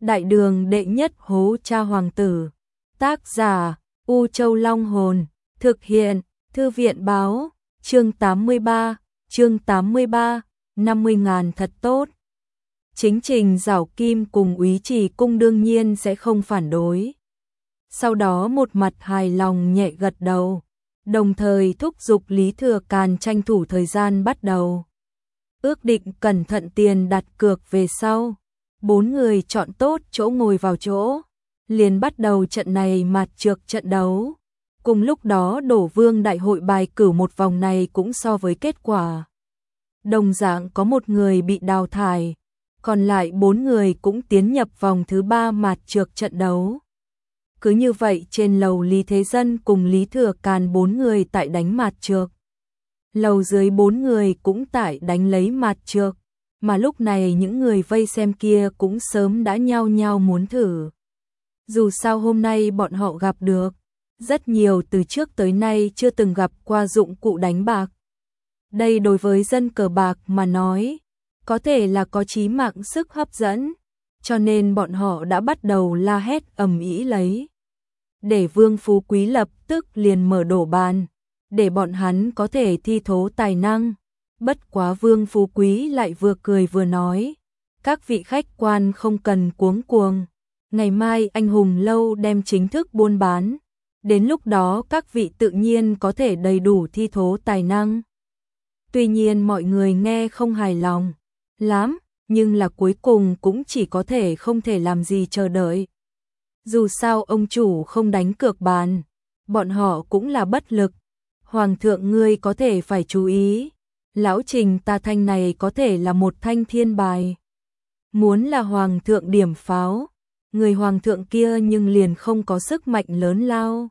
Đại đường đệ nhất hố cha hoàng tử. Tác giả U Châu Long Hồn. Thực hiện Thư viện báo. Chương 83. 50.000 thật tốt. Chính Trình Giảo Kim cùng Úy Trì Cung đương nhiên sẽ không phản đối. Sau đó một mặt hài lòng nhẹ gật đầu, đồng thời thúc giục Lý Thừa Càn tranh thủ thời gian bắt đầu. Ước định cẩn thận tiền đặt cược về sau, 4 người chọn tốt chỗ ngồi vào chỗ, liền bắt đầu trận này mạt trược trận đấu. Cùng lúc đó Đổ Vương đại hội bài cử một vòng này cũng so với kết quả đồng dạng có một người bị đào thải, còn lại 4 người cũng tiến nhập vòng thứ 3 mạt trược trận đấu. Cứ như vậy trên lầu Lý Thế Dân cùng Lý Thừa Càn 4 người tại đánh mạt trược. Lầu dưới 4 người cũng tại đánh lấy mạt trược, mà lúc này những người vây xem kia cũng sớm đã nhao nhao muốn thử. Dù sao hôm nay bọn họ gặp được rất nhiều từ trước tới nay chưa từng gặp qua dụng cụ đánh bạc. Đây đối với dân cờ bạc mà nói, có thể là có chí mạng sức hấp dẫn, cho nên bọn họ đã bắt đầu la hét ầm ĩ lấy. Để Vương Phú Quý lập tức liền mở đổ bàn, để bọn hắn có thể thi thố tài năng. Bất quá Vương Phú Quý lại vừa cười vừa nói, các vị khách quan không cần cuống cuồng, ngày mai Anh Hùng Lâu đem chính thức buôn bán, đến lúc đó các vị tự nhiên có thể đầy đủ thi thố tài năng. Tuy nhiên mọi người nghe không hài lòng lắm, nhưng là cuối cùng cũng chỉ có thể không thể làm gì chờ đợi. Dù sao ông chủ không đánh cược bàn, bọn họ cũng là bất lực. Hoàng thượng ngươi có thể phải chú ý, lão Trình ta thanh này có thể là một thanh thiên bài. Muốn là hoàng thượng điểm pháo, người hoàng thượng kia nhưng liền không có sức mạnh lớn lao.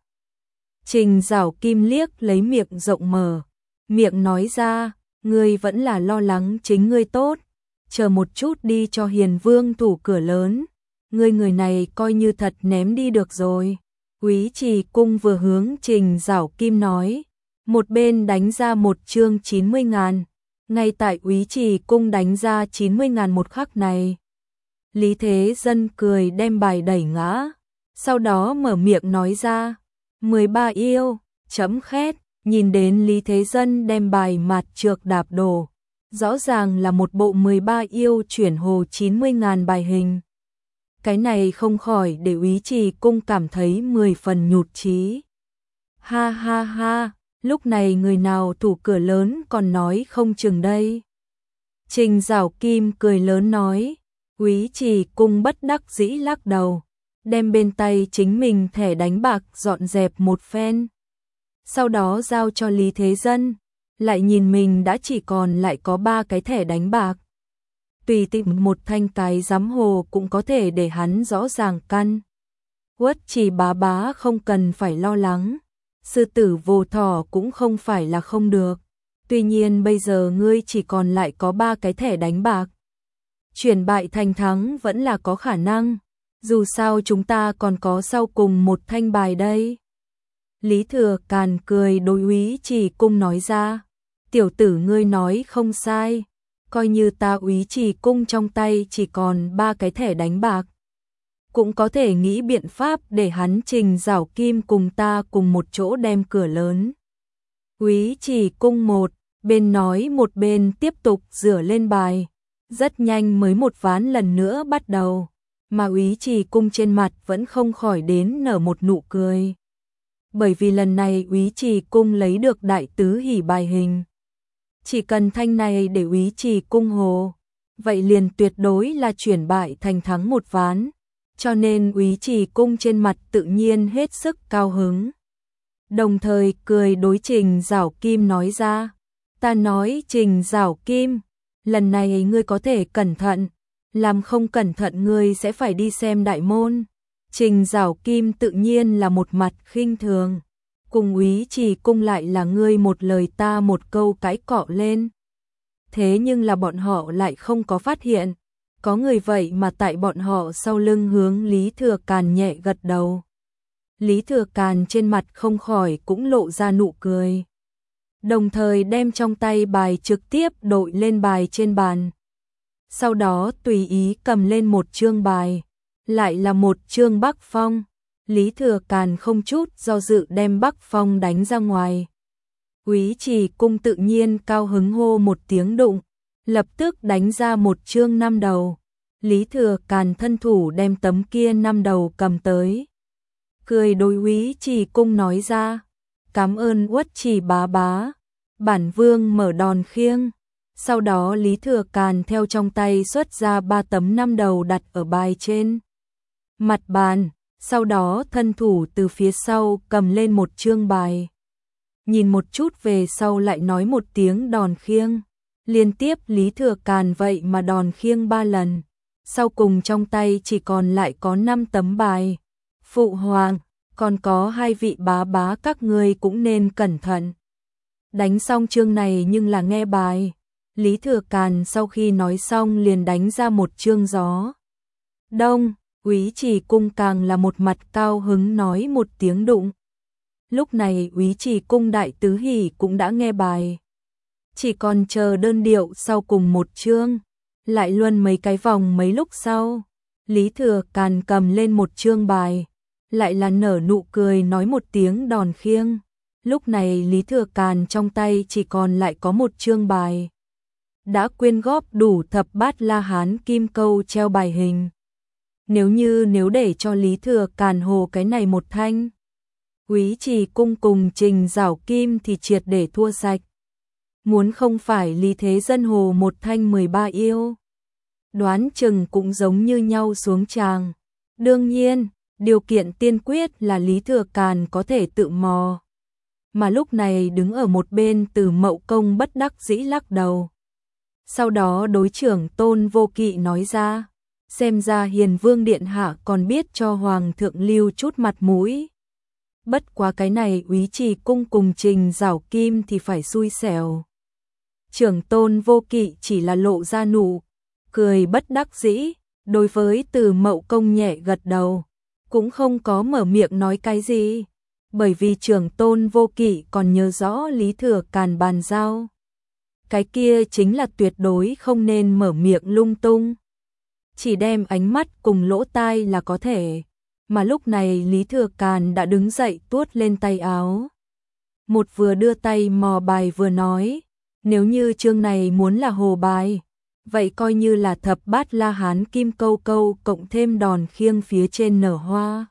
Trình Giảo Kim liếc lấy miệng rộng mở, miệng nói ra, ngươi vẫn là lo lắng chính ngươi tốt, chờ một chút đi cho Hiền Vương thủ cửa lớn, ngươi người này coi như thật ném đi được rồi. Úy Trì Cung vừa hướng Trình Giảo Kim nói, một bên đánh ra một chương 90.000, ngay tại Úy Trì Cung đánh ra 90.000 một khắc này. Lý Thế Dân cười đem bài đẩy ngã, sau đó mở miệng nói ra, 13 yêu, chấm khét. Nhìn đến Lý Thế Dân đem bài mạt trược đạp đổ, rõ ràng là một bộ 13 yêu chuyển hồ 90.000 bài hình. Cái này không khỏi để Úy Trì Cung cảm thấy 10 phần nhụt chí. Ha ha ha, lúc này người nào thủ cửa lớn còn nói không chừng đây. Trình Giảo Kim cười lớn nói, Úy Trì Cung bất đắc dĩ lắc đầu, đem bên tay chính mình thẻ đánh bạc dọn dẹp một phen. Sau đó giao cho Lý Thế Dân, lại nhìn mình đã chỉ còn lại có 3 cái thẻ đánh bạc. Tùy tìm một thanh cái giám hồ cũng có thể để hắn rõ ràng căn. Uất Trì bá bá không cần phải lo lắng, sư tử vô thỏ cũng không phải là không được. Tuy nhiên bây giờ ngươi chỉ còn lại có 3 cái thẻ đánh bạc. Chuyển bại thành thắng vẫn là có khả năng, dù sao chúng ta còn có sau cùng một thanh bài đây. Lý Thừa Càn cười đối Úy Trì Cung nói ra, tiểu tử ngươi nói không sai, coi như ta Úy Trì Cung trong tay chỉ còn 3 cái thẻ đánh bạc, cũng có thể nghĩ biện pháp để hắn Trình Giảo Kim cùng ta cùng một chỗ đem cửa lớn. Úy Trì Cung một bên nói một bên tiếp tục rửa lên bài, rất nhanh mới một ván lần nữa bắt đầu, mà Úy Trì Cung trên mặt vẫn không khỏi đến nở một nụ cười. Bởi vì lần này Úy Trì Cung lấy được đại tứ hỷ bài hình. Chỉ cần thanh này để Úy Trì Cung hồ, vậy liền tuyệt đối là chuyển bại thành thắng một ván, cho nên Úy Trì Cung trên mặt tự nhiên hết sức cao hứng. Đồng thời cười đối Trình Giảo Kim nói ra, ta nói Trình Giảo Kim, lần này ngươi có thể cẩn thận, làm không cẩn thận ngươi sẽ phải đi xem đại môn. Trình Giảo Kim tự nhiên là một mặt khinh thường, cùng Úy Trì Cung lại là ngươi một lời ta một câu cãi cọ lên. Thế nhưng là bọn họ lại không có phát hiện, có người vậy mà tại bọn họ sau lưng hướng Lý Thừa Càn nhẹ gật đầu. Lý Thừa Càn trên mặt không khỏi cũng lộ ra nụ cười, đồng thời đem trong tay bài trực tiếp đội lên bài trên bàn. Sau đó tùy ý cầm lên một chương bài, lại là một chương Bắc Phong. Lý Thừa Càn không chút do dự đem Bắc Phong đánh ra ngoài. Úy Trì Cung tự nhiên cao hứng hô một tiếng đụng, lập tức đánh ra một chương 5 đầu. Lý Thừa Càn thân thủ đem tấm kia 5 đầu cầm tới. Cười đối Úy Trì Cung nói ra, cảm ơn Uất Trì bá bá, bản vương mở đòn khiêng. Sau đó Lý Thừa Càn theo trong tay xuất ra 3 tấm 5 đầu đặt ở bài trên mặt bàn, sau đó thân thủ từ phía sau cầm lên một chương bài. Nhìn một chút về sau lại nói một tiếng đòn khiêng. Liên tiếp Lý Thừa Càn vậy mà đòn khiêng 3 lần. Sau cùng trong tay chỉ còn lại có 5 tấm bài. Phụ hoàng, còn có 2 vị bá bá các ngươi cũng nên cẩn thận. Đánh xong chương này nhưng là nghe bài. Lý Thừa Càn sau khi nói xong liền đánh ra một chương gió đông. Úy Trì Cung càng là một mặt cao hứng nói một tiếng đụng. Lúc này Úy Trì Cung đại tứ hỉ cũng đã nghe bài. Chỉ còn chờ đơn điệu sau cùng một chương. Lại luân mấy cái vòng mấy lúc sau. Lý Thừa Càn cầm lên một chương bài. Lại là nở nụ cười nói một tiếng đòn khiêng. Lúc này Lý Thừa Càn trong tay chỉ còn lại có một chương bài. Đã quyên góp đủ thập bát La Hán kim câu treo bài hình. Nếu để cho Lý Thừa Càn hồ cái này một thanh, Úy Trì Cung cùng Trình Giảo Kim thì triệt để thua sạch. Muốn không phải Lý Thế Dân hồ một thanh 13 yêu, đoán chừng cũng giống như nhau xuống tràng. Đương nhiên, điều kiện tiên quyết là Lý Thừa Càn có thể tự mò. Mà lúc này đứng ở một bên Từ Mậu Công bất đắc dĩ lắc đầu. Sau đó đối trưởng Tôn Vô Kỵ nói ra, xem ra Hiền Vương Điện Hạ còn biết cho Hoàng thượng lưu chút mặt mũi. Bất quá cái này Úy Trì Cung cùng Trình Giảo Kim thì phải xui xẻo. Trưởng Tôn Vô Kỵ chỉ là lộ ra nụ cười bất đắc dĩ, đối với Từ Mậu Công nhẹ gật đầu, cũng không có mở miệng nói cái gì, bởi vì trưởng Tôn Vô Kỵ còn nhớ rõ Lý Thừa Càn bàn giao. Cái kia chính là tuyệt đối không nên mở miệng lung tung. Chỉ đem ánh mắt cùng lỗ tai là có thể. Mà lúc này Lý Thừa Càn đã đứng dậy tuốt lên tay áo. Một vừa đưa tay mò bài vừa nói, nếu như chương này muốn là hồ bài, vậy coi như là thập bát La Hán kim câu câu cộng thêm đòn khiêng phía trên nở hoa.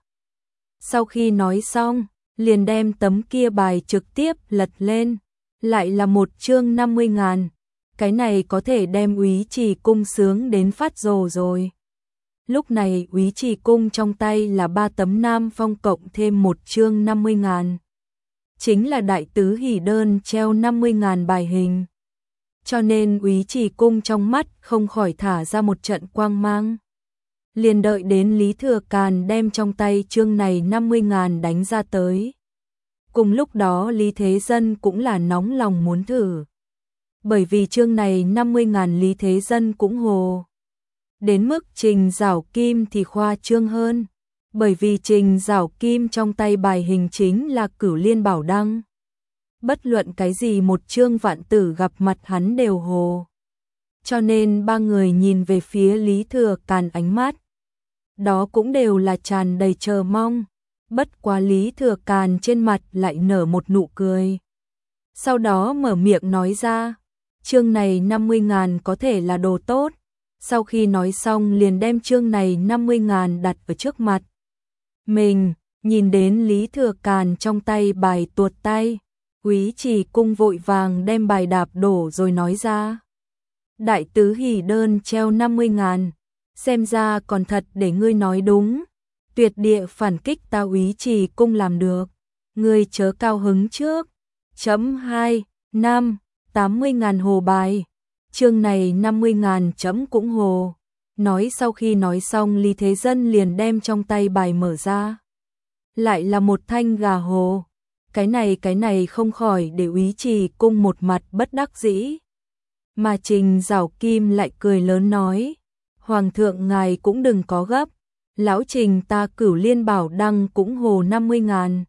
Sau khi nói xong, liền đem tấm kia bài trực tiếp lật lên, lại là một chương 50.000. Cái này có thể đem Úy Trì Cung sướng đến phát rồ rồi. Lúc này Úy Trì Cung trong tay là 3 tấm Nam Phong cộng thêm một chương 50.000. Chính là đại tứ hỷ đơn treo 50.000 bài hình. Cho nên Úy Trì Cung trong mắt không khỏi thả ra một trận quang mang. Liền đợi đến Lý Thừa Càn đem trong tay chương này 50.000 đánh ra tới. Cùng lúc đó Lý Thế Dân cũng là nóng lòng muốn thử. Bởi vì chương này 50.000 Lý Thế Dân cũng hồ. Đến mức Trình Giảo Kim thì khoa trương hơn. Bởi vì Trình Giảo Kim trong tay bài hình chính là Cửu Liên Bảo Đăng. Bất luận cái gì một chương vạn tử gặp mặt hắn đều hồ. Cho nên 3 người nhìn về phía Lý Thừa Càn ánh mắt. Đó cũng đều là tràn đầy chờ mong. Bất quá Lý Thừa Càn trên mặt lại nở một nụ cười. Sau đó mở miệng nói ra, chương này 50.000 có thể là đồ tốt. Sau khi nói xong liền đem chương này 50.000 đặt ở trước mặt. Mình, nhìn đến Lý Thừa Càn trong tay bài tuột tay, Úy Trì Cung vội vàng đem bài đạp đổ rồi nói ra. Đại tứ hỷ đơn treo 50.000, xem ra còn thật để ngươi nói đúng. Tuyệt địa phản kích ta Úy Trì Cung làm được, ngươi chớ cao hứng trước. Chấm 2, 5, 80.000 hồ bài, chương này 50.000 chấm cũng hồ. Nói sau khi nói xong Lý Thế Dân liền đem trong tay bài mở ra. Lại là một thanh gà hồ. Cái này không khỏi để Úy Trì Cung một mặt bất đắc dĩ. Mà Trình Giảo Kim lại cười lớn nói, Hoàng thượng ngài cũng đừng có gấp. Lão Trình ta Cửu Liên Bảo Đăng cũng hồ 50.000.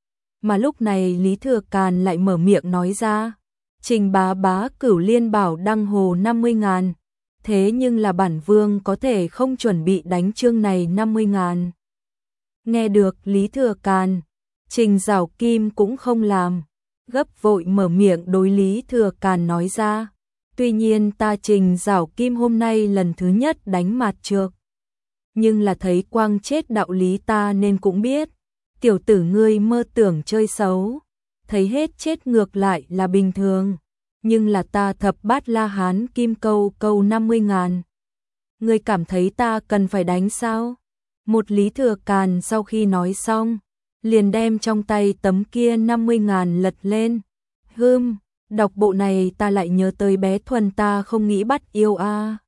Mà lúc này Lý Thừa Càn lại mở miệng nói ra, Trình bá bá Cửu Liên Bảo Đăng hồ 50.000. thế nhưng là bản vương có thể không chuẩn bị đánh chương này 50.000. Nghe được Lý Thừa Càn, Trình Giảo Kim cũng không làm, gấp vội mở miệng đối Lý Thừa Càn nói ra. Tuy nhiên ta Trình Giảo Kim hôm nay lần thứ nhất đánh mặt trược, nhưng là thấy quang chết đạo lý ta nên cũng biết, tiểu tử ngươi mơ tưởng chơi xấu, thấy hết chết ngược lại là bình thường, nhưng là ta thập bát la hán kim câu câu 50.000. Ngươi cảm thấy ta cần phải đánh sao? Một Lý Thừa Càn sau khi nói xong, liền đem trong tay tấm kia 50.000 lật lên. Đọc bộ này ta lại nhớ tới bé Thuần ta không nghĩ bắt yêu a.